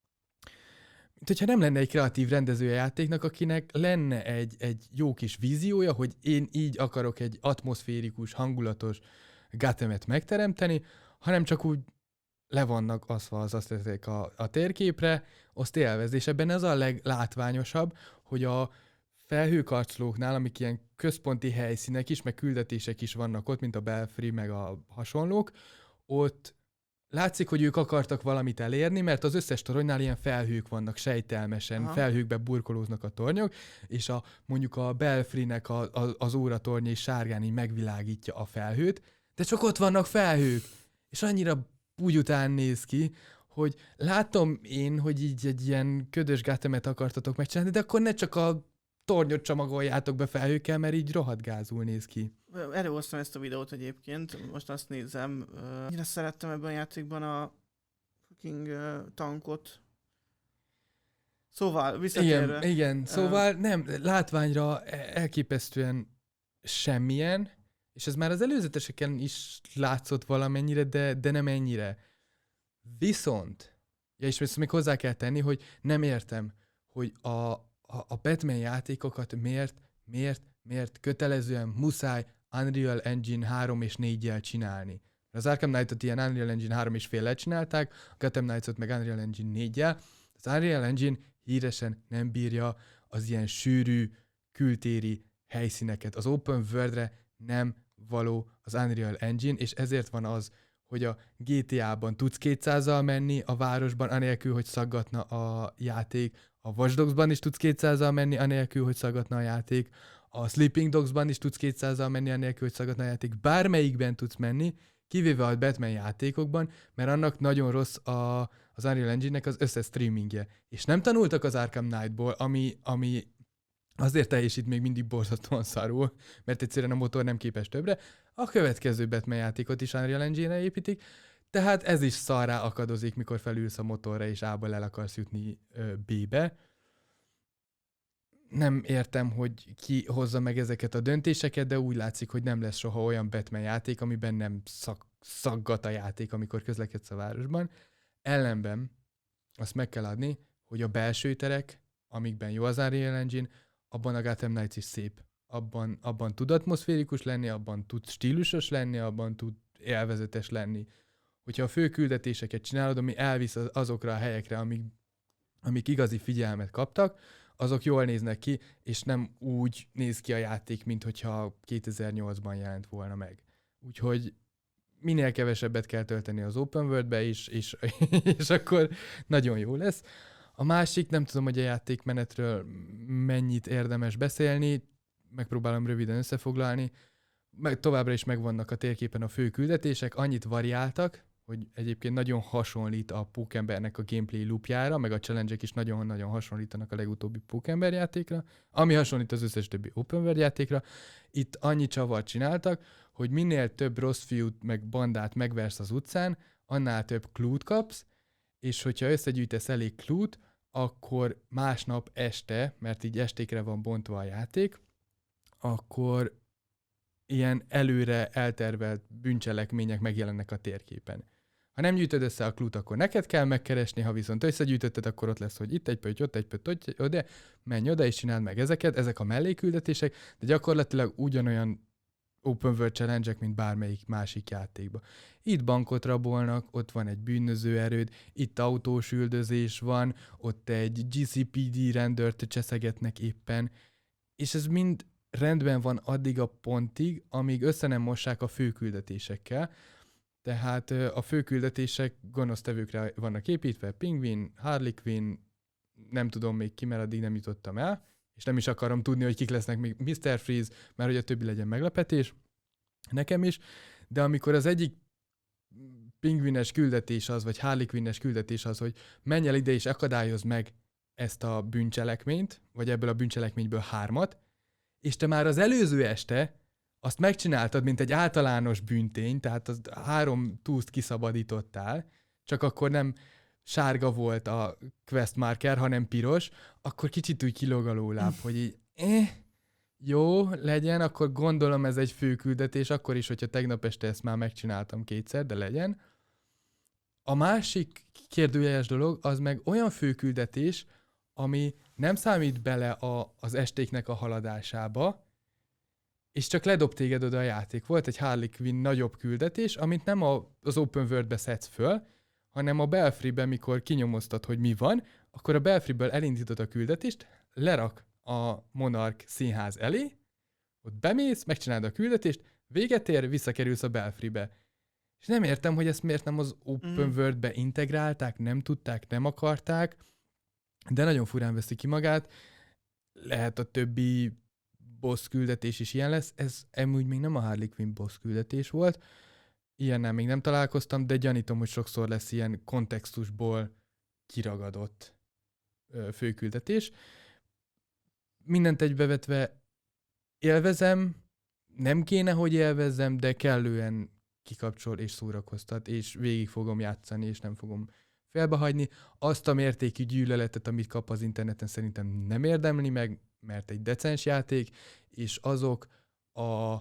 Mint hogyha nem lenne egy kreatív rendezője a játéknak, akinek lenne egy, egy jó kis víziója, hogy én így akarok egy atmoszférikus, hangulatos Gothamet megteremteni, hanem csak úgy le vannak aszva az asztetek a, a térképre, azt élvez. És ebben az a leglátványosabb, hogy a felhőkarcolóknál, amik ilyen központi helyszínek is, meg küldetések is vannak ott, mint a Belfry, meg a hasonlók, ott látszik, hogy ők akartak valamit elérni, mert az összes toronynál ilyen felhők vannak, sejtelmesen, aha. felhőkbe burkolóznak a tornyok, és a, mondjuk a Belfrynek a, a, az óratornya is sárgán így megvilágítja a felhőt, de csak ott vannak felhők, és annyira úgy után néz ki, hogy látom én, hogy így egy ilyen ködös Gothamet akartatok megcsinálni, de akkor ne csak a tornyot csomagoljátok be felhőkkel, mert így rohadt gázul néz ki. Előhoztam ezt a videót egyébként, most azt nézem. Uh, én szerettem ebben a játékban a fucking uh, tankot. Szóval, visszatérve. Igen, igen. Szóval uh, nem, látványra elképesztően semmilyen, és ez már az előzeteseken is látszott valamennyire, de, de nem ennyire. Viszont, ja és ezt még hozzá kell tenni, hogy nem értem, hogy a, a, a Batman játékokat miért, miért, miért kötelezően muszáj Unreal Engine három és négyel csinálni. Az Arkham Knight-ot ilyen Unreal Engine három és féllel csinálták, a Gotham Knights-ot meg Unreal Engine négyel. Az Unreal Engine híresen nem bírja az ilyen sűrű, kültéri helyszíneket. Az Open World-re nem való az Unreal Engine, és ezért van az, hogy a gé té á-ban tudsz kétszázzal menni a városban, anélkül, hogy szaggatna a játék. A Watch Dogs-ban is tudsz kétszázzal menni, anélkül, hogy szaggatna a játék. A Sleeping Dogs-ban is tudsz kétszázzal menni, anélkül, hogy szaggatna a játék. Bármelyikben tudsz menni, kivéve a Batman játékokban, mert annak nagyon rossz a, az Unreal Engine-nek az összes streamingje. És nem tanultak az Arkham Knight-ból, ami, ami azért teljesít még mindig borzasztóan szarul, mert egyszerűen a motor nem képes többre. A következő Batman játékot is Unreal Engine-re építik, tehát ez is szarrá akadozik, mikor felülsz a motorra, és A-ból el akarsz jutni ö, B-be. Nem értem, hogy ki hozza meg ezeket a döntéseket, de úgy látszik, hogy nem lesz soha olyan Batman játék, amiben nem szak, szaggat a játék, amikor közlekedsz a városban. Ellenben azt meg kell adni, hogy a belső terek, amikben jó az Unreal Engine, abban a Gotham Knights is szép. Abban, abban tud atmoszférikus lenni, abban tud stílusos lenni, abban tud élvezetes lenni. Hogyha a fő küldetéseket csinálod, ami elvisz azokra a helyekre, amik, amik igazi figyelmet kaptak, azok jól néznek ki, és nem úgy néz ki a játék, mint hogyha kétezer-nyolcban jelent volna meg. Úgyhogy minél kevesebbet kell tölteni az open worldbe is, és, és akkor nagyon jó lesz. A másik, nem tudom, hogy a játékmenetről mennyit érdemes beszélni, megpróbálom röviden összefoglalni. Meg, továbbra is megvannak a térképen a fő küldetések, annyit variáltak, hogy egyébként nagyon hasonlít a Pókembernek a gameplay loopjára, meg a challenge-ek is nagyon-nagyon hasonlítanak a legutóbbi Pókember játékra, ami hasonlít az összes többi open world játékra. Itt annyi csavart csináltak, hogy minél több rossz fiút meg bandát megversz az utcán, annál több clue-t kapsz, és hogyha összegyűjtesz elég clue-t, akkor másnap este, mert így estékre van bontva a játék, akkor ilyen előre eltervelt bűncselekmények megjelennek a térképen. Ha nem gyűjtöd össze a clue-t, akkor neked kell megkeresni, ha viszont összegyűjtötted, akkor ott lesz, hogy itt egy pötty, ott egy pötty, oda, menj oda és csináld meg ezeket, ezek a melléküldetések, de gyakorlatilag ugyanolyan open world challenge-ek, mint bármelyik másik játékban. Itt bankot rabolnak, ott van egy bűnöző erőd, itt autós üldözés van, ott egy gé cé pé dé rendőrt cseszegetnek éppen, és ez mind rendben van addig a pontig, amíg össze nem mossák a főküldetésekkel. Tehát a főküldetések gonosztevőkre vannak építve, Pingvin, Harley Quinn, nem tudom még ki, mert addig nem jutottam el, és nem is akarom tudni, hogy kik lesznek még miszter Freeze, mert hogy a többi legyen meglepetés, nekem is, de amikor az egyik pingvines küldetés az, vagy Harley Quinnes küldetés az, hogy menj el ide és akadályozd meg ezt a bűncselekményt, vagy ebből a bűncselekményből hármat, és te már az előző este azt megcsináltad, mint egy általános bűntény, tehát az három túszt kiszabadítottál, csak akkor nem sárga volt a quest marker, hanem piros, akkor kicsit úgy kilóg a lóláb, hogy így eh, jó, legyen, akkor gondolom ez egy főküldetés, akkor is, hogyha tegnap este ezt már megcsináltam kétszer, de legyen. A másik kérdőjeles dolog, az meg olyan főküldetés, ami nem számít bele a, az estéknek a haladásába, és csak ledob téged oda a játék. Volt egy Harley Quinn nagyobb küldetés, amit nem a, az open world-be szedsz föl, hanem a Belfry-ben, mikor kinyomoztad, hogy mi van, akkor a Belfry-ből elindítod a küldetést, lerak a Monarch színház elé, ott bemész, megcsinálod a küldetést, véget ér, visszakerülsz a Belfry-be. És nem értem, hogy ezt miért nem az open mm. world-be integrálták, nem tudták, nem akarták, de nagyon furán veszi ki magát. Lehet a többi boss küldetés is ilyen lesz. Ez amúgy még nem a Harley Quinn boss küldetés volt. Ilyennel még nem találkoztam, de gyanítom, hogy sokszor lesz ilyen kontextusból kiragadott ö, főküldetés. Mindent egybevetve élvezem, nem kéne, hogy élvezzem, de kellően kikapcsol és szórakoztat, és végig fogom játszani, és nem fogom félbehagyni. Azt a mértékű gyűlöletet, amit kap az interneten, szerintem nem érdemli meg, mert egy decens játék, és azok a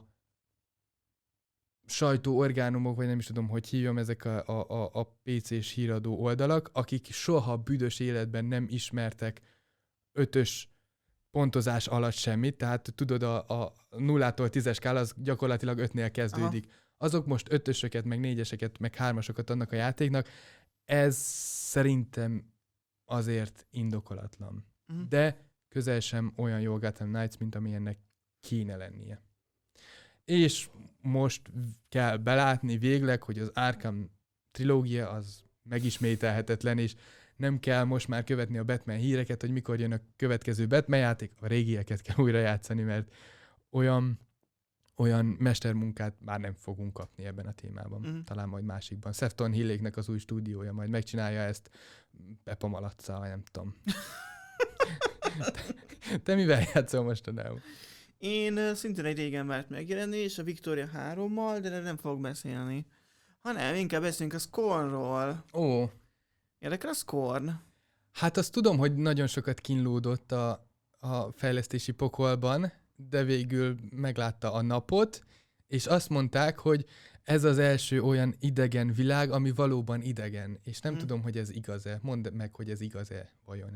sajtóorgánumok, vagy nem is tudom, hogy hívjam, ezek a, a, a, a pé cés híradó oldalak, akik soha büdös életben nem ismertek ötös pontozás alatt semmit, tehát tudod, a, a nullától tízes skál az gyakorlatilag ötnél kezdődik. Aha. Azok most ötösöket, meg négyeseket, meg hármasokat adnak a játéknak. Ez szerintem azért indokolatlan. Uh-huh. De közel sem olyan jó Gotham Knights, mint amilyennek kéne lennie. És most kell belátni végleg, hogy az Arkham trilógia az megismételhetetlen, és nem kell most már követni a Batman híreket, hogy mikor jön a következő Batman játék, a régieket kell újra játszani, mert olyan, olyan mestermunkát már nem fogunk kapni ebben a témában. Mm. Talán majd másikban. Sefton Hilléknek az új stúdiója majd megcsinálja ezt Peppa Malacca, vagy nem tudom. te, te mivel játszol mostanában? Én uh, szintén egy régen várt megjelenni, és a Victoria hárommal, de nem fogok beszélni. Hanem inkább beszélünk a Scornról. Ó. Érdekel a Scorn? Hát azt tudom, hogy nagyon sokat kínlódott a, a fejlesztési pokolban, de végül meglátta a napot, és azt mondták, hogy ez az első olyan idegen világ, ami valóban idegen, és nem hmm. tudom, hogy ez igaz-e. Mondd meg, hogy ez igaz-e vajon.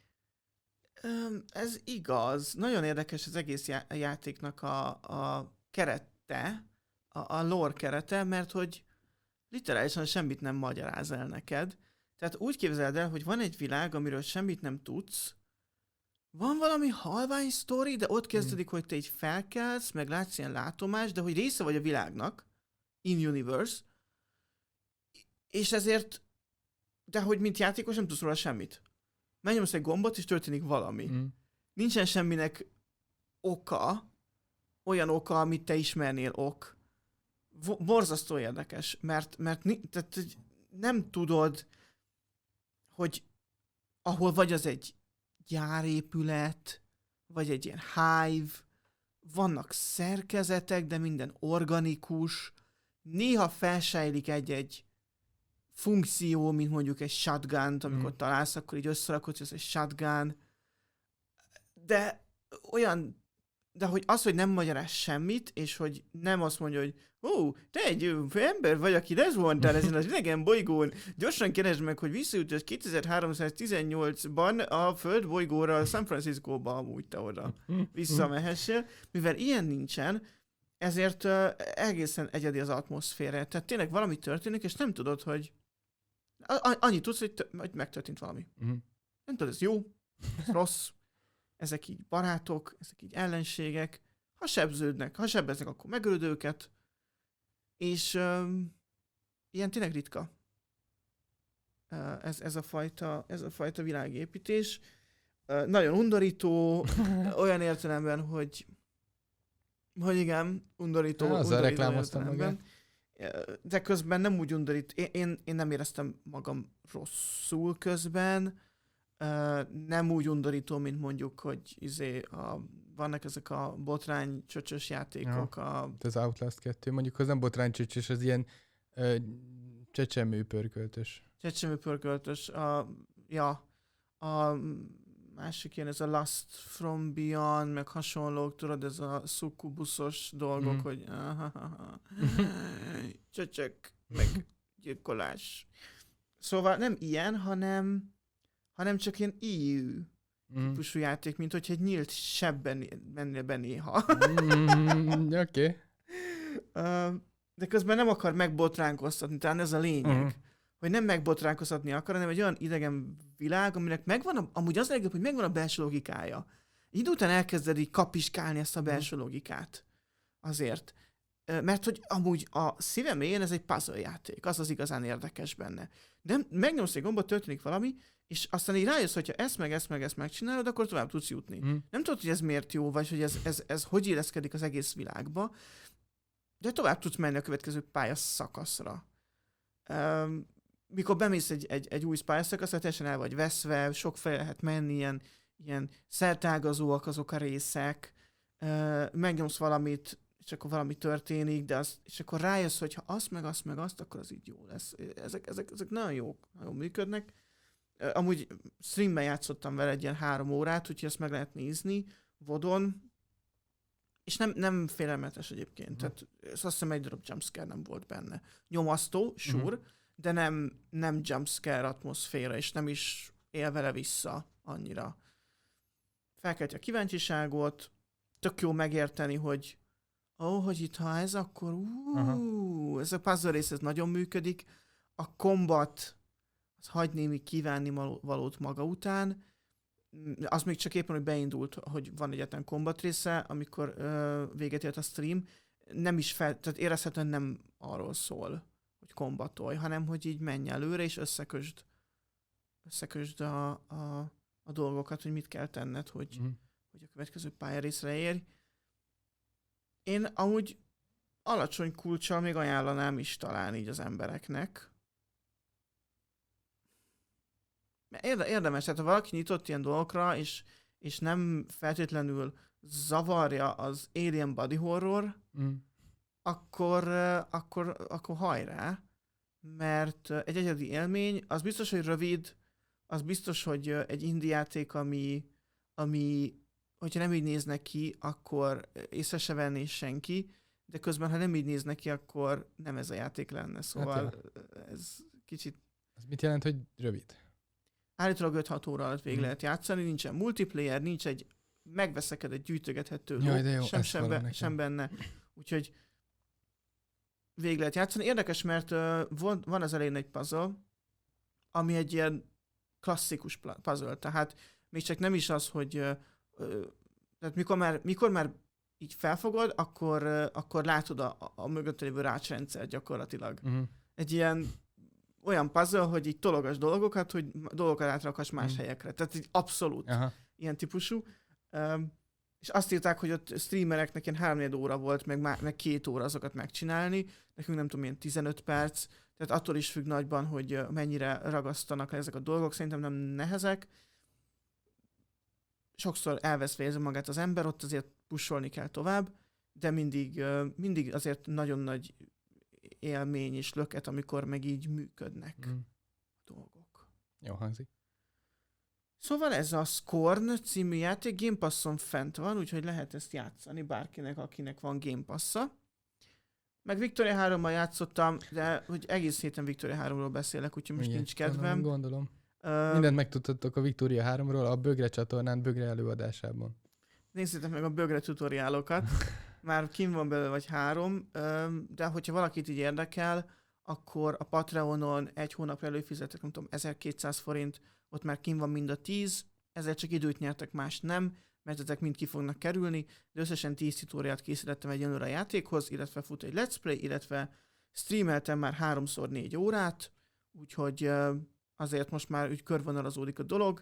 Ez igaz. Nagyon érdekes az egész já- játéknak a, a kerete, a, a lore kerete, mert hogy literálisan semmit nem magyaráz el neked. Tehát úgy képzeld el, hogy van egy világ, amiről semmit nem tudsz, van valami halvány sztori, de ott kezdődik, mm. hogy te így felkelsz, meg látsz ilyen látomást, de hogy része vagy a világnak, in-universe, és ezért, de hogy mint játékos nem tudsz róla semmit. Megnyomsz egy gombot, és történik valami. Mm. Nincsen semminek oka, olyan oka, amit te ismernél ok. Borzasztó érdekes, mert, mert tehát, nem tudod, hogy ahol vagy az egy gyárépület, vagy egy ilyen hive, vannak szerkezetek, de minden organikus, néha felsejlik egy-egy funkció, mint mondjuk egy shotgun-t, amikor mm. találsz, akkor így összerakod, hogy ez egy shotgun, de olyan, de hogy az, hogy nem magyaráz semmit, és hogy nem azt mondja, hogy ó, te egy ember vagy, aki lezvontál ezen az idegen bolygón, gyorsan keresd meg, hogy visszajutsz kétezer-háromszáztizennyolcban a Föld bolygóra, San Franciscóba amúgy te oda visszamehessél, mivel ilyen nincsen, ezért uh, egészen egyedi az atmoszféra. Tehát tényleg valami történik, és nem tudod, hogy a- annyit tudsz, hogy, t- hogy megtörtént valami. Uh-huh. Nem tudod, ez jó, ez rossz, ezek így barátok, ezek így ellenségek, ha sebződnek, ha sebeznek, akkor megölöd őket, és um, ilyen tényleg ritka uh, ez, ez, a fajta, ez a fajta világépítés. Uh, nagyon undorító, olyan értelemben, hogy hogy igen, undorító. Ja, azzal reklámoztam magát. De közben nem úgy undorít. Én, én, én nem éreztem magam rosszul közben. Uh, nem úgy undorító, mint mondjuk, hogy izé, a, vannak ezek a botrány csöcsös játékok. Ja, a... az Outlast kettő, mondjuk az nem botrány csöcsös, az ilyen uh, csecsemő pörköltös. Csecsemő pörköltös. A, ja, a másik ilyen, ez a Last from Beyond, meg hasonlók, tudod, ez a szukubuszos dolgok, mm. hogy csöcsök, meg gyilkolás. Szóval nem ilyen, hanem hanem csak ilyen é u mm. típusú játék, mint hogyha egy nyílt sebben mennél be néha. mm, Oké. Okay. Uh, de közben nem akar megbotránkoztatni, talán ez a lényeg. Mm. Hogy nem megbotránkoztatni akar, hanem egy olyan idegen világ, aminek megvan, a, amúgy az a legjobb, hogy megvan a belső logikája. Egy idő után elkezded így kapiskálni ezt a belső logikát. Azért. Mert hogy amúgy a szívem mélyén ez egy puzzle játék, az az igazán érdekes benne. De megnyomsz egy gombot, történik valami, és aztán így rájössz, hogyha ezt meg ezt meg ezt megcsinálod, akkor tovább tudsz jutni. Mm. Nem tudod, hogy ez miért jó, vagy hogy ez, ez, ez hogy illeszkedik az egész világba, de tovább tudsz menni a következő pályaszakaszra. Um, mikor bemész egy, egy, egy új pályaszakaszra, teljesen el vagy veszve, sok fel lehet menni, ilyen, ilyen szertágazóak azok a részek, uh, megnyomsz valamit, és akkor valami történik, de az, és akkor rájössz, hogy ha azt meg azt meg azt, akkor az így jó lesz. Ezek, ezek, ezek nagyon jók, nagyon működnek. Amúgy streamben játszottam vele egy ilyen három órát, úgyhogy ezt meg lehet nézni vodon, és nem, nem félelmetes egyébként. Uh-huh. Tehát azt hiszem egy darab jumpscare nem volt benne. Nyomasztó, sure, uh-huh. de nem, nem jumpscare atmoszféra, és nem is él vele vissza annyira. Felkelti a kíváncsiságot, tök jó megérteni, hogy ó, oh, hogy itt ha ez, akkor ú, uh-huh. ez a puzzle rész, ez nagyon működik. A combat az hagy némi kívánni valót maga után. Az még csak éppen, hogy beindult, hogy van egyetlen combat része, amikor ö, véget ért a stream, nem is fel, tehát érezhetően nem arról szól, hogy kombatolj, hanem hogy így menj előre, és összekösd, összekösd a, a, a dolgokat, hogy mit kell tenned, hogy, mm. hogy a következő pályarészre érj. Én amúgy alacsony kulccsal még ajánlanám is talán így az embereknek. Érdemes, tehát ha valaki nyitott ilyen dolgokra, és, és nem feltétlenül zavarja az alien body horror, mm. akkor, akkor, akkor hajrá, mert egy egyedi élmény, az biztos, hogy rövid, az biztos, hogy egy indie játék, ami, ami hogyha nem így néznek ki, akkor észre se venné senki, de közben, ha nem így néznek ki, akkor nem ez a játék lenne, szóval hát ez kicsit... Ez mit jelent, hogy rövid? Állítólag öt-hat óra alatt végig hmm. lehet játszani, nincsen multiplayer, nincs egy megveszekedett, gyűjtögethető ló, sem, sem, be, sem benne. Úgyhogy végig lehet játszani. Érdekes, mert uh, van, van az elején egy puzzle, ami egy ilyen klasszikus puzzle, tehát még csak nem is az, hogy ö, ö, tehát mikor már, mikor már így felfogod, akkor, ö, akkor látod a, a, a mögött lévő rácsrendszer gyakorlatilag. Uh-huh. Egy ilyen olyan puzzle, hogy így tologass dolgokat, hogy dolgokat átrakass más Mhm. helyekre. Tehát így abszolút Aha. ilyen típusú. Um, és azt írták, hogy ott streamereknek ilyen három óra volt, meg, má- meg két óra azokat megcsinálni. Nekünk nem tudom, ilyen tizenöt perc. Tehát attól is függ nagyban, hogy ö, mennyire ragasztanak le ezek a dolgok. Szerintem nem nehezek. Sokszor elvesz vérzem magát az ember, ott azért pusolni kell tovább, de mindig, ö, mindig azért nagyon nagy élmény és löket, amikor meg így működnek Uh-huh. dolgok. Jó hangzik. Szóval ez a Scorn című játék Game Passon fent van, úgyhogy lehet ezt játszani bárkinek, akinek van Game Passa. Meg Victoria hárommal játszottam, de hogy egész héten Victoria háromról beszélek, úgyhogy most Igen, nincs kedvem. Gondolom, gondolom. Ö, Mindent megtudtatok a Victoria háromról a Bögre csatornán, Bögre előadásában. Nézzétek meg a bögre tutoriálokat. Már kim van belőle vagy három, ö, de hogyha valakit így érdekel, akkor a Patreonon egy hónapra előfizetek, nem tudom, ezerkétszáz forint, ott már kim van mind a tíz, ezzel csak időt nyertek, más nem, mert ezek mind ki fognak kerülni, de összesen tíz tutoriát készítettem egyenlőre a játékhoz, illetve fut egy Let's Play, illetve streameltem már háromszor négy órát, úgyhogy ö, azért most már úgy körvonalazódik a dolog.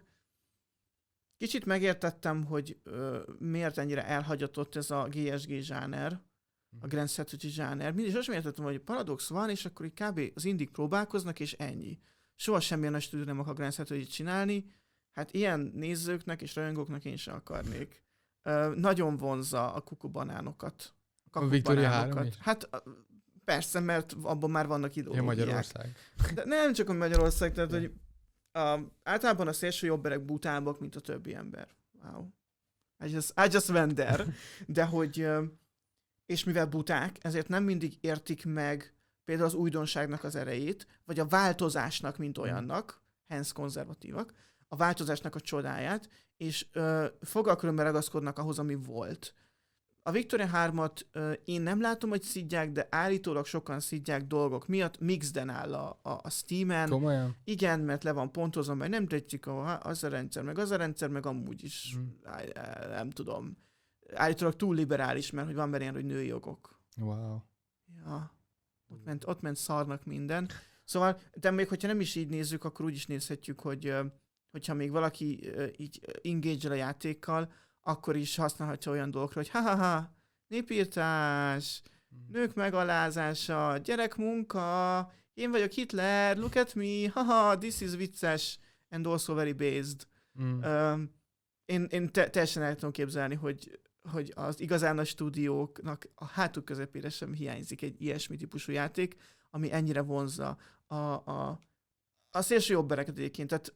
Kicsit megértettem, hogy ö, miért ennyire elhagyatott ez a gé es gé zsáner, a Grand Strategy zsáner. Mindig sosem értettem, hogy Paradox van, és akkor így kb. Az indik próbálkoznak, és ennyi. Soha semmilyen nagy stúdió nem akar Grand Strategy-t csinálni. Hát ilyen nézőknek és rajongóknak én sem akarnék. Ö, nagyon vonzza a kukubanánokat. A Victoria három kakubanánokat. is? Hát ö, persze, mert abban már vannak Ja, ideológiák. Magyarország. De nem csak a Magyarország, tehát Ja. hogy a, általában a szélső jobberek butábbak, mint a többi ember. Wow. I just, I just went there. De hogy, ö, és mivel buták, ezért nem mindig értik meg például az újdonságnak az erejét, vagy a változásnak, mint olyannak, hence konzervatívak, a változásnak a csodáját, és ö, fogalkörömmel ragaszkodnak ahhoz, ami volt. A Victoria hármat ö, én nem látom, hogy szidják, de állítólag sokan szidják dolgok miatt, mixden áll a, a, a Steam-en. Komolyan? Igen, mert le van pontozva, mert nem tetszik a, az a rendszer, meg az a rendszer, meg amúgy is, Mhm. á, á, nem tudom. Állítólag túl liberális, mert hogy van benne ilyen, hogy női jogok. Wow. Ja, ott ment, ott ment szarnak minden. Szóval, de még hogyha nem is így nézzük, akkor úgy is nézhetjük, hogy ö, hogyha még valaki ö, így engage-el a játékkal, akkor is használhatja olyan dolgokra, hogy ha-ha-ha, népírtás, nők megalázása, gyerekmunka, én vagyok Hitler, look at me, haha, this is vicces, and also very based. Mm. Um, én én te- teljesen el tudom képzelni, hogy, hogy az igazán nagy stúdióknak a hátuk közepére sem hiányzik egy ilyesmi típusú játék, ami ennyire vonzza a, a, a szélső jobbereket egyébként. Tehát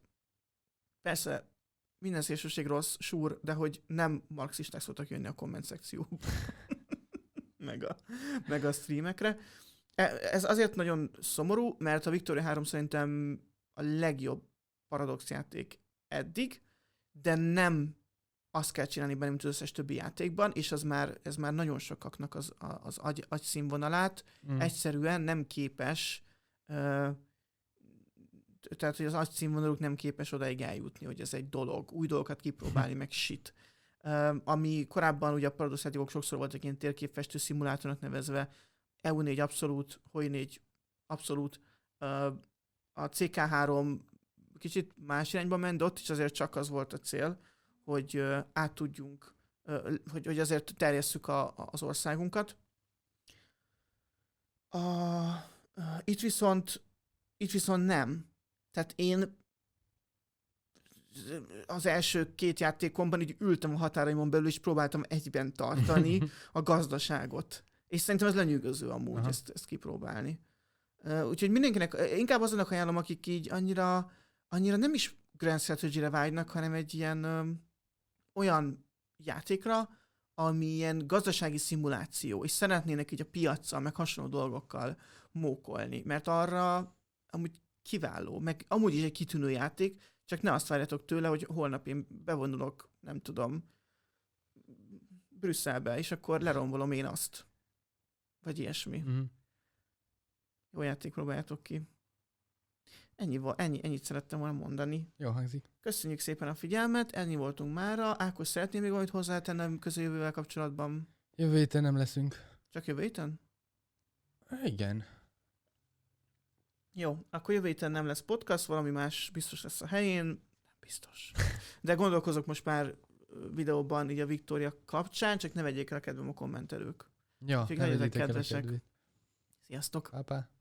persze minden szélsőség rossz, súr, de hogy nem marxisták szoktak jönni a komment szekcióba. meg, a, meg a streamekre. E- Ez azért nagyon szomorú, mert a Victoria három szerintem a legjobb Paradox játék eddig, de nem azt kell csinálni benne, mint az összes többi játékban, és az már, ez már nagyon sokaknak az, az agy, agy színvonalát Mm. egyszerűen nem képes, ö, tehát hogy az agy színvonaluk nem képes odaig eljutni, hogy ez egy dolog, új dolgokat kipróbálni, meg shit. Ö, ami korábban ugye a Paradox játékok sokszor voltak ilyen térképfestő szimulátornak nevezve, E U négy abszolút, Hoi négy abszolút, ö, a C K három kicsit más irányba ment, de ott is azért csak az volt a cél, hogy ö, át tudjunk, ö, hogy, hogy azért terjesszük a, a, az országunkat. A, ö, itt viszont, itt viszont nem. Tehát én az első két játékomban így ültem a határaimon belül, és próbáltam egyben tartani a gazdaságot. És szerintem ez lenyűgöző amúgy ezt, ezt kipróbálni. Uh, úgyhogy mindenkinek, inkább azonnak ajánlom, akik így annyira, annyira nem is Grand Strategy-re vágynak, hanem egy ilyen um, olyan játékra, ami ilyen gazdasági szimuláció, és szeretnének így a piaccal, meg hasonló dolgokkal mókolni, mert arra amúgy kiváló, meg amúgy is egy kitűnő játék, csak ne azt várjátok tőle, hogy holnap én bevonulok, nem tudom, Brüsszelbe, és akkor lerombolom én azt. Vagy ilyesmi. Mm. Jó játék, próbáljátok ki. ennyi, vo- ennyi, ennyit szerettem volna mondani. Jó hangzik. Köszönjük szépen a figyelmet, ennyi voltunk mára. Ákos, szeretném még valamit hozzátenni a közeljövővel kapcsolatban? Jövő héten nem leszünk. Csak jövő héten? Igen. Jó, akkor jövő héten nem lesz podcast, valami más biztos lesz a helyén. Nem biztos. De gondolkozok most már videóban így a Viktória kapcsán, csak ne vegyék el a kedvem a kommentelők. Ja, Úgyhogy ne legyetek vegyétek el a kedvesek. kedvét. Sziasztok! Pá, pá.